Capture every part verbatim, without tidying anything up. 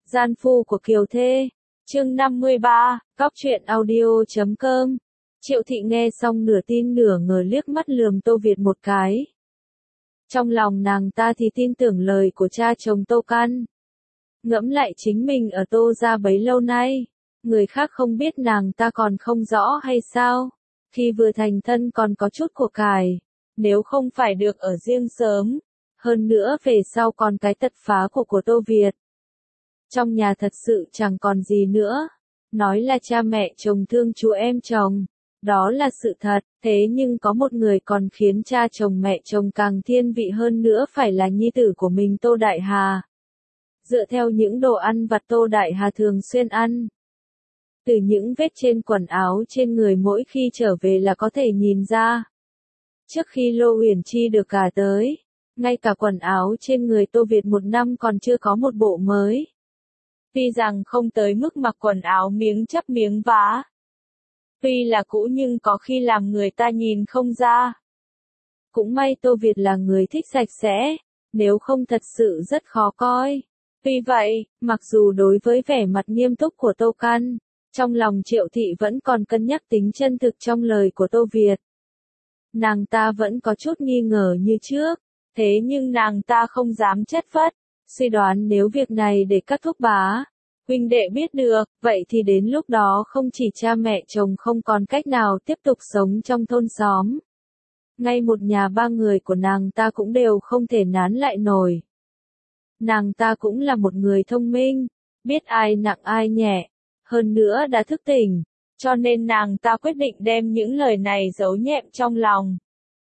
Gian phu của Kiều Thê, chương năm mươi ba, cóc truyện audio chấm com. Triệu Thị nghe xong nửa tin nửa ngờ liếc mắt lườm Tô Việt một cái. Trong lòng nàng ta thì tin tưởng lời của cha chồng Tô Căn. Ngẫm lại chính mình ở Tô gia bấy lâu nay, người khác không biết nàng ta còn không rõ hay sao? Khi vừa thành thân còn có chút của cải, nếu không phải được ở riêng sớm, hơn nữa về sau còn cái tật phá của của Tô Việt. Trong nhà thật sự chẳng còn gì nữa, nói là cha mẹ chồng thương chú em chồng, đó là sự thật, thế nhưng có một người còn khiến cha chồng mẹ chồng càng thiên vị hơn nữa phải là nhi tử của mình Tô Đại Hà. Dựa theo những đồ ăn vặt Tô Đại Hà thường xuyên ăn, từ những vết trên quần áo trên người mỗi khi trở về là có thể nhìn ra. Trước khi Lô Uyển Chi được gả tới, ngay cả quần áo trên người Tô Việt một năm còn chưa có một bộ mới. Tuy rằng không tới mức mặc quần áo miếng chắp miếng vá. Tuy là cũ nhưng có khi làm người ta nhìn không ra. Cũng may Tô Việt là người thích sạch sẽ, nếu không thật sự rất khó coi. Tuy vậy, mặc dù đối với vẻ mặt nghiêm túc của Tô Căn, trong lòng Triệu Thị vẫn còn cân nhắc tính chân thực trong lời của Tô Việt. Nàng ta vẫn có chút nghi ngờ như trước, thế nhưng nàng ta không dám chất phất, suy đoán nếu việc này để các thúc bá, huynh đệ biết được, vậy thì đến lúc đó không chỉ cha mẹ chồng không còn cách nào tiếp tục sống trong thôn xóm. Ngay một nhà ba người của nàng ta cũng đều không thể nán lại nổi. Nàng ta cũng là một người thông minh, biết ai nặng ai nhẹ, hơn nữa đã thức tỉnh, cho nên nàng ta quyết định đem những lời này giấu nhẹm trong lòng.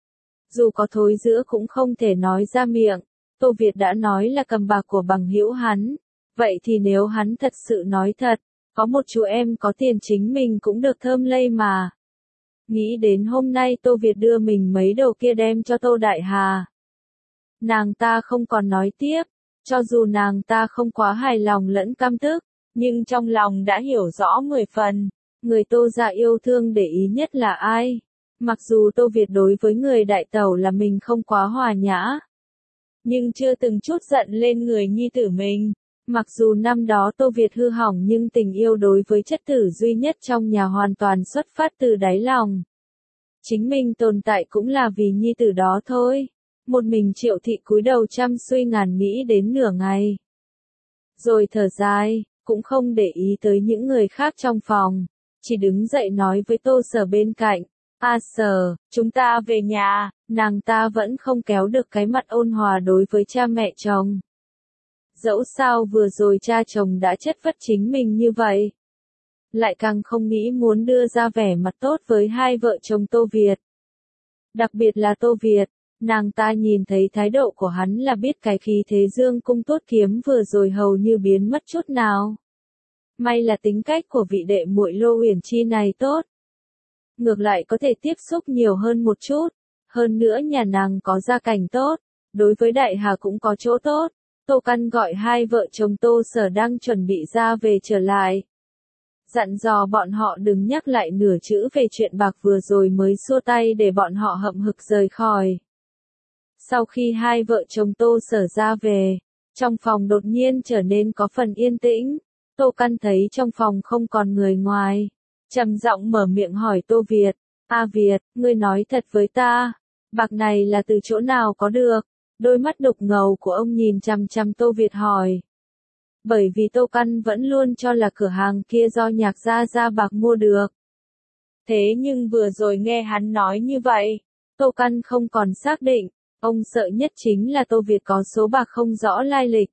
Dù có thối giữa cũng không thể nói ra miệng, Tô Việt đã nói là cầm bạc của bằng hữu hắn, vậy thì nếu hắn thật sự nói thật, có một chú em có tiền chính mình cũng được thơm lây mà. Nghĩ đến hôm nay Tô Việt đưa mình mấy đồ kia đem cho Tô Đại Hà. Nàng ta không còn nói tiếp, cho dù nàng ta không quá hài lòng lẫn căm tức, nhưng trong lòng đã hiểu rõ mười phần, người Tô gia yêu thương để ý nhất là ai. Mặc dù Tô Việt đối với người đại tẩu là mình không quá hòa nhã, nhưng chưa từng chút giận lên người nhi tử mình. Mặc dù năm đó Tô Việt hư hỏng nhưng tình yêu đối với chất tử duy nhất trong nhà hoàn toàn xuất phát từ đáy lòng. Chính mình tồn tại cũng là vì nhi tử đó thôi. Một mình Triệu Thị cúi đầu chăm suy ngàn nghĩ đến nửa ngày. Rồi thở dài, cũng không để ý tới những người khác trong phòng, chỉ đứng dậy nói với Tô Sở bên cạnh. A Sở, chúng ta về nhà. Nàng ta vẫn không kéo được cái mặt ôn hòa đối với cha mẹ chồng. Dẫu sao vừa rồi cha chồng đã chất vấn chính mình như vậy, lại càng không nghĩ muốn đưa ra vẻ mặt tốt với hai vợ chồng Tô Việt. Đặc biệt là Tô Việt, nàng ta nhìn thấy thái độ của hắn là biết cái khí thế dương cung tuốt kiếm vừa rồi hầu như biến mất chút nào. May là tính cách của vị đệ muội Lô Uyển Chi này tốt. Ngược lại có thể tiếp xúc nhiều hơn một chút, hơn nữa nhà nàng có gia cảnh tốt, đối với Đại Hà cũng có chỗ tốt. Tô Căn gọi hai vợ chồng Tô Sở đang chuẩn bị ra về trở lại. Dặn dò bọn họ đừng nhắc lại nửa chữ về chuyện bạc vừa rồi mới xua tay để bọn họ hậm hực rời khỏi. Sau khi hai vợ chồng Tô Sở ra về, trong phòng đột nhiên trở nên có phần yên tĩnh. Tô Căn thấy trong phòng không còn người ngoài, trầm giọng mở miệng hỏi Tô Việt. A Việt, ngươi nói thật với ta, bạc này là từ chỗ nào có được? Đôi mắt đục ngầu của ông nhìn chằm chằm Tô Việt hỏi. Bởi vì Tô Căn vẫn luôn cho là cửa hàng kia do Nhạc gia ra bạc mua được. Thế nhưng vừa rồi nghe hắn nói như vậy, Tô Căn không còn xác định, ông sợ nhất chính là Tô Việt có số bạc không rõ lai lịch.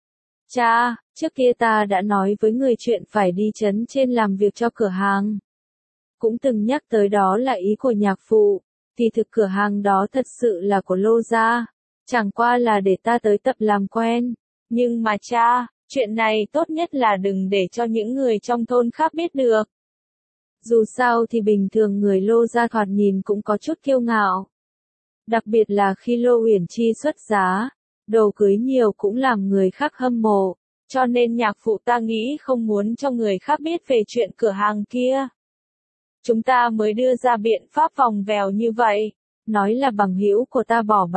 Cha, trước kia ta đã nói với người chuyện phải đi trấn trên làm việc cho cửa hàng. Cũng từng nhắc tới đó là ý của nhạc phụ, thì thực cửa hàng đó thật sự là của Lô gia. Chẳng qua là để ta tới tập làm quen. Nhưng mà cha, chuyện này tốt nhất là đừng để cho những người trong thôn khác biết được. Dù sao thì bình thường người Lô gia thoạt nhìn cũng có chút kiêu ngạo. Đặc biệt là khi Lô Uyển Chi xuất giá, đồ cưới nhiều cũng làm người khác hâm mộ. Cho nên nhạc phụ ta nghĩ không muốn cho người khác biết về chuyện cửa hàng kia. Chúng ta mới đưa ra biện pháp vòng vèo như vậy. Nói là bằng hữu của ta bỏ bạc.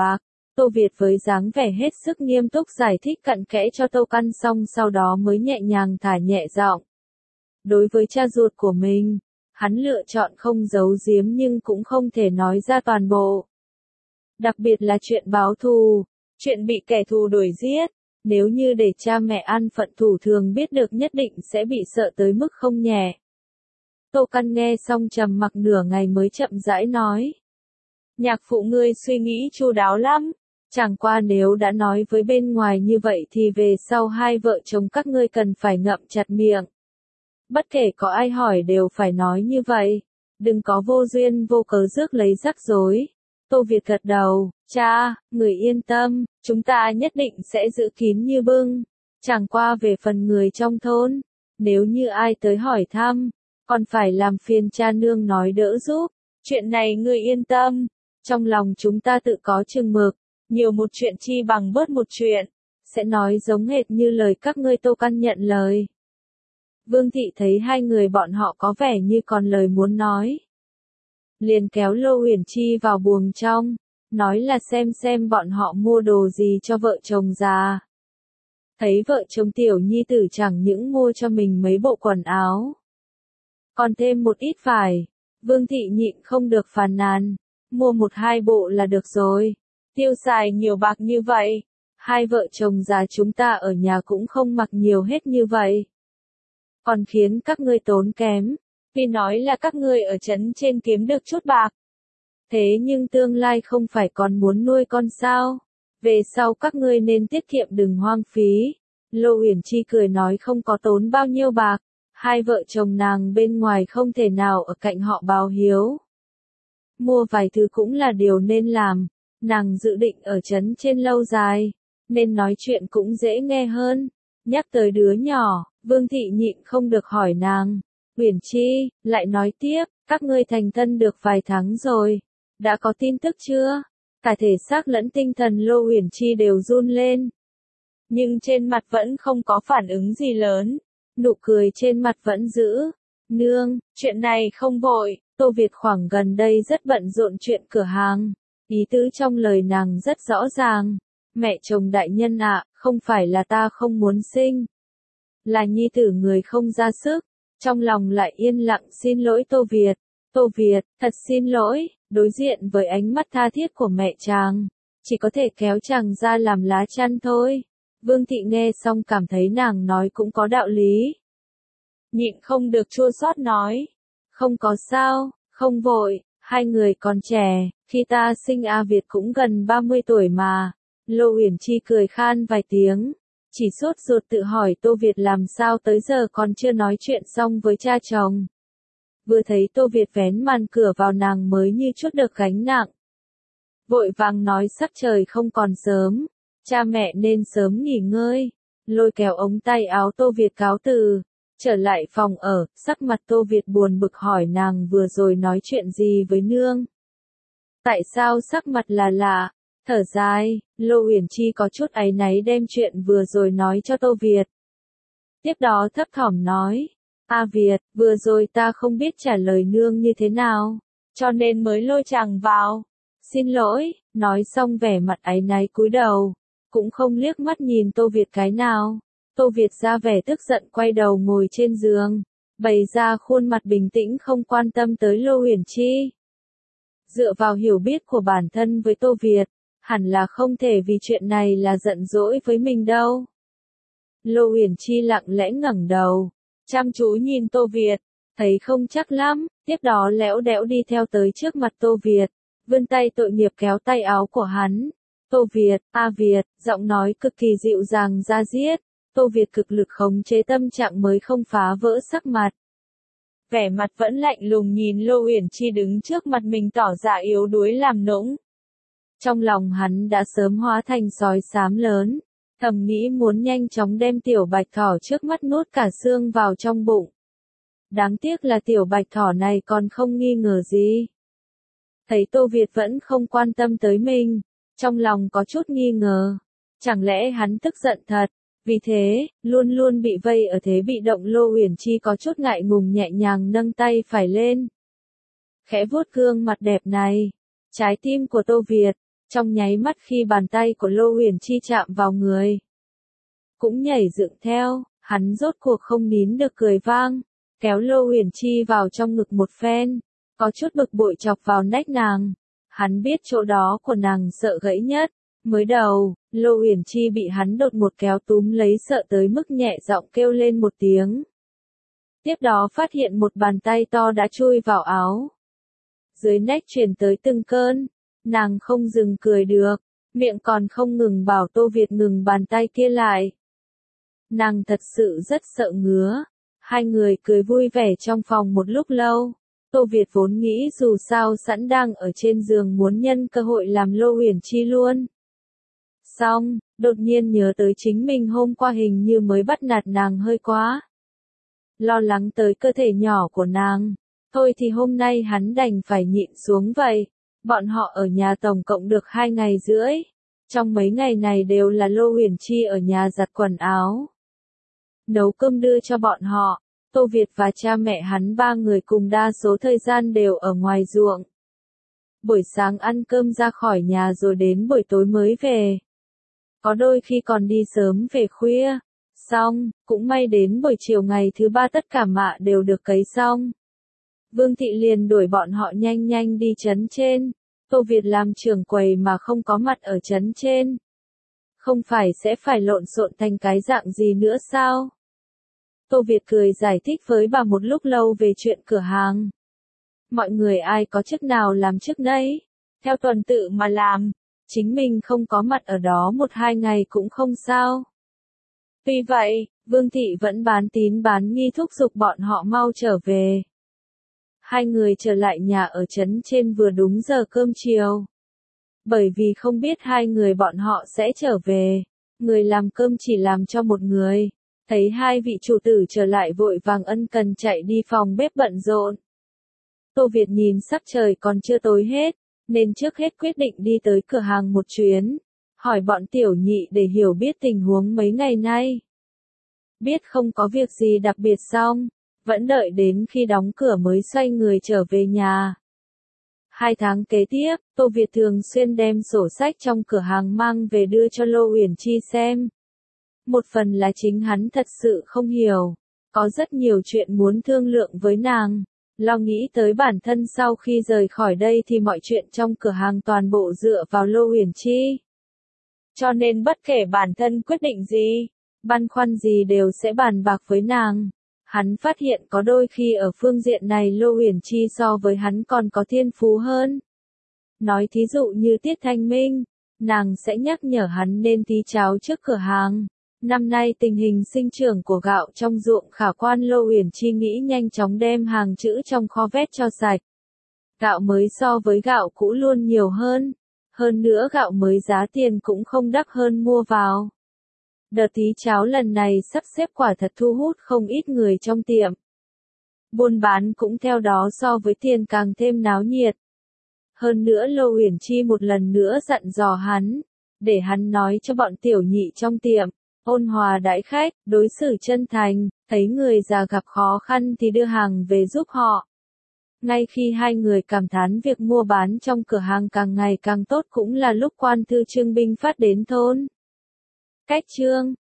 Tô Việt với dáng vẻ hết sức nghiêm túc giải thích cặn kẽ cho Tô Căn xong sau đó mới nhẹ nhàng thả nhẹ giọng. Đối với cha ruột của mình, hắn lựa chọn không giấu giếm nhưng cũng không thể nói ra toàn bộ. Đặc biệt là chuyện báo thù, chuyện bị kẻ thù đuổi giết, nếu như để cha mẹ an phận thủ thường biết được nhất định sẽ bị sợ tới mức không nhẹ. Tô Căn nghe xong trầm mặc nửa ngày mới chậm rãi nói. Nhạc phụ ngươi suy nghĩ chu đáo lắm, chẳng qua nếu đã nói với bên ngoài như vậy thì về sau hai vợ chồng các ngươi cần phải ngậm chặt miệng. Bất kể có ai hỏi đều phải nói như vậy, đừng có vô duyên vô cớ rước lấy rắc rối. Tô Việt gật đầu, cha, người yên tâm, chúng ta nhất định sẽ giữ kín như bưng. Chẳng qua về phần người trong thôn, nếu như ai tới hỏi thăm, còn phải làm phiền cha nương nói đỡ giúp. Chuyện này người yên tâm, trong lòng chúng ta tự có chừng mực, nhiều một chuyện chi bằng bớt một chuyện, sẽ nói giống hệt như lời các ngươi. Tô Căn nhận lời. Vương Thị thấy hai người bọn họ có vẻ như còn lời muốn nói, liền kéo Lô Huyền Chi vào buồng trong, nói là xem xem bọn họ mua đồ gì cho vợ chồng già. Thấy vợ chồng Tiểu Nhi tử chẳng những mua cho mình mấy bộ quần áo, còn thêm một ít vải, Vương Thị nhịn không được phàn nàn, mua một hai bộ là được rồi, tiêu xài nhiều bạc như vậy, hai vợ chồng già chúng ta ở nhà cũng không mặc nhiều hết như vậy. Còn khiến các ngươi tốn kém, vì nói là các ngươi ở trấn trên kiếm được chút bạc. Thế nhưng tương lai không phải còn muốn nuôi con sao? Về sau các ngươi nên tiết kiệm đừng hoang phí. Lô Uyển Chi cười nói không có tốn bao nhiêu bạc, hai vợ chồng nàng bên ngoài không thể nào ở cạnh họ báo hiếu. Mua vài thứ cũng là điều nên làm, nàng dự định ở trấn trên lâu dài, nên nói chuyện cũng dễ nghe hơn. Nhắc tới đứa nhỏ, Vương Thị nhịn không được hỏi nàng, Uyển Chi, lại nói tiếp, các ngươi thành thân được vài tháng rồi, đã có tin tức chưa? Cả thể xác lẫn tinh thần Lô Uyển Chi đều run lên. Nhưng trên mặt vẫn không có phản ứng gì lớn, nụ cười trên mặt vẫn giữ. Nương, chuyện này không vội, Tô Việt khoảng gần đây rất bận rộn chuyện cửa hàng. Ý tứ trong lời nàng rất rõ ràng. Mẹ chồng đại nhân ạ, không phải là ta không muốn sinh. Là nhi tử người không ra sức. Trong lòng lại yên lặng xin lỗi Tô Việt. Tô Việt, thật xin lỗi, đối diện với ánh mắt tha thiết của mẹ chàng. Chỉ có thể kéo chàng ra làm lá chắn thôi. Vương Thị nghe xong cảm thấy nàng nói cũng có đạo lý. Nhịn không được chua xót nói. Không có sao, không vội, hai người còn trẻ, khi ta sinh A Việt cũng gần ba mươi tuổi mà. Lô Uyển Chi cười khan vài tiếng, chỉ sốt ruột tự hỏi Tô Việt làm sao tới giờ còn chưa nói chuyện xong với cha chồng. Vừa thấy Tô Việt vén màn cửa vào nàng mới như chút được gánh nặng. Vội vàng nói sắc trời không còn sớm, cha mẹ nên sớm nghỉ ngơi, lôi kéo ống tay áo Tô Việt cáo từ, trở lại phòng ở, sắc mặt Tô Việt buồn bực hỏi nàng vừa rồi nói chuyện gì với nương. Tại sao sắc mặt là lạ? Thở dài, Lô Uyển Chi có chút áy náy đem chuyện vừa rồi nói cho Tô Việt. Tiếp đó thấp thỏm nói, A Việt, vừa rồi ta không biết trả lời nương như thế nào, cho nên mới lôi chàng vào. Xin lỗi, nói xong vẻ mặt áy náy cúi đầu, cũng không liếc mắt nhìn Tô Việt cái nào. Tô Việt ra vẻ tức giận quay đầu ngồi trên giường, bày ra khuôn mặt bình tĩnh không quan tâm tới Lô Uyển Chi. Dựa vào hiểu biết của bản thân với Tô Việt, hẳn là không thể vì chuyện này là giận dỗi với mình đâu. Lô Uyển Chi lặng lẽ ngẩng đầu, chăm chú nhìn Tô Việt, thấy không chắc lắm, tiếp đó lẽo đẽo đi theo tới trước mặt Tô Việt, vươn tay tội nghiệp kéo tay áo của hắn. Tô Việt, A Việt, giọng nói cực kỳ dịu dàng da diết, Tô Việt cực lực khống chế tâm trạng mới không phá vỡ sắc mặt. Vẻ mặt vẫn lạnh lùng nhìn Lô Uyển Chi đứng trước mặt mình tỏ ra yếu đuối làm nũng. Trong lòng hắn đã sớm hóa thành sói xám lớn, thầm nghĩ muốn nhanh chóng đem tiểu bạch thỏ trước mắt nuốt cả xương vào trong bụng. Đáng tiếc là tiểu bạch thỏ này còn không nghi ngờ gì. Thấy Tô Việt vẫn không quan tâm tới mình, trong lòng có chút nghi ngờ. Chẳng lẽ hắn tức giận thật? Vì thế, luôn luôn bị vây ở thế bị động Lô Uyển Chi có chút ngại ngùng nhẹ nhàng nâng tay phải lên. Khẽ vuốt gương mặt đẹp này. Trái tim của Tô Việt, Trong nháy mắt khi bàn tay của Lô Huyền Chi chạm vào người, cũng nhảy dựng theo, hắn rốt cuộc không nín được cười vang, kéo Lô Huyền Chi vào trong ngực một phen, có chút bực bội chọc vào nách nàng. Hắn biết chỗ đó của nàng sợ gãy nhất. Mới đầu, Lô Huyền Chi bị hắn đột một kéo túm lấy sợ tới mức nhẹ giọng kêu lên một tiếng. Tiếp đó phát hiện một bàn tay to đã chui vào áo. Dưới nách truyền tới từng cơn, nàng không dừng cười được, miệng còn không ngừng bảo Tô Việt ngừng bàn tay kia lại. Nàng thật sự rất sợ ngứa. Hai người cười vui vẻ trong phòng một lúc lâu. Tô Việt vốn nghĩ dù sao sẵn đang ở trên giường muốn nhân cơ hội làm Lô Huyền Chi luôn. Xong, đột nhiên nhớ tới chính mình hôm qua hình như mới bắt nạt nàng hơi quá. Lo lắng tới cơ thể nhỏ của nàng. Thôi thì hôm nay hắn đành phải nhịn xuống vậy. Bọn họ ở nhà tổng cộng được hai ngày rưỡi. Trong mấy ngày này đều là Lô Huyền Chi ở nhà giặt quần áo, nấu cơm đưa cho bọn họ. Tô Việt và cha mẹ hắn ba người cùng đa số thời gian đều ở ngoài ruộng. Buổi sáng ăn cơm ra khỏi nhà rồi đến buổi tối mới về. Có đôi khi còn đi sớm về khuya. Xong, cũng may đến buổi chiều ngày thứ ba tất cả mạ đều được cấy xong. Vương Thị liền đuổi bọn họ nhanh nhanh đi trấn trên. Tô Việt làm trưởng quầy mà không có mặt ở trấn trên. Không phải sẽ phải lộn xộn thành cái dạng gì nữa sao? Tô Việt cười giải thích với bà một lúc lâu về chuyện cửa hàng. Mọi người ai có chức nào làm chức nấy, theo tuần tự mà làm, chính mình không có mặt ở đó một hai ngày cũng không sao. Tuy vậy, Vương Thị vẫn bán tín bán nghi thúc giục bọn họ mau trở về. Hai người trở lại nhà ở trấn trên vừa đúng giờ cơm chiều. Bởi vì không biết hai người bọn họ sẽ trở về, người làm cơm chỉ làm cho một người. Thấy hai vị chủ tử trở lại vội vàng ân cần chạy đi phòng bếp bận rộn. Tô Việt nhìn sắc trời còn chưa tối hết, nên trước hết quyết định đi tới cửa hàng một chuyến, hỏi bọn tiểu nhị để hiểu biết tình huống mấy ngày nay. Biết không có việc gì đặc biệt xong, vẫn đợi đến khi đóng cửa mới xoay người trở về nhà. Hai tháng kế tiếp, Tô Việt thường xuyên đem sổ sách trong cửa hàng mang về đưa cho Lô Huyền Chi xem. Một phần là chính hắn thật sự không hiểu, có rất nhiều chuyện muốn thương lượng với nàng, lo nghĩ tới bản thân sau khi rời khỏi đây thì mọi chuyện trong cửa hàng toàn bộ dựa vào Lô Huyền Chi. Cho nên bất kể bản thân quyết định gì, băn khoăn gì đều sẽ bàn bạc với nàng. Hắn phát hiện có đôi khi ở phương diện này Lô Huyền Chi so với hắn còn có thiên phú hơn. Nói thí dụ như Tiết Thanh Minh, nàng sẽ nhắc nhở hắn nên tí cháo trước cửa hàng. Năm nay tình hình sinh trưởng của gạo trong ruộng khả quan, Lô Huyền Chi nghĩ nhanh chóng đem hàng trữ trong kho vét cho sạch. Gạo mới so với gạo cũ luôn nhiều hơn. Hơn nữa gạo mới giá tiền cũng không đắt hơn mua vào. Đợt tí cháo lần này sắp xếp quả thật thu hút không ít người trong tiệm. Buôn bán cũng theo đó so với tiền càng thêm náo nhiệt. Hơn nữa Lô Huyền Chi một lần nữa dặn dò hắn, để hắn nói cho bọn tiểu nhị trong tiệm, ôn hòa đãi khách, đối xử chân thành, thấy người già gặp khó khăn thì đưa hàng về giúp họ. Ngay khi hai người cảm thán việc mua bán trong cửa hàng càng ngày càng tốt cũng là lúc quan thư Trương Binh phát đến thôn. Cách chương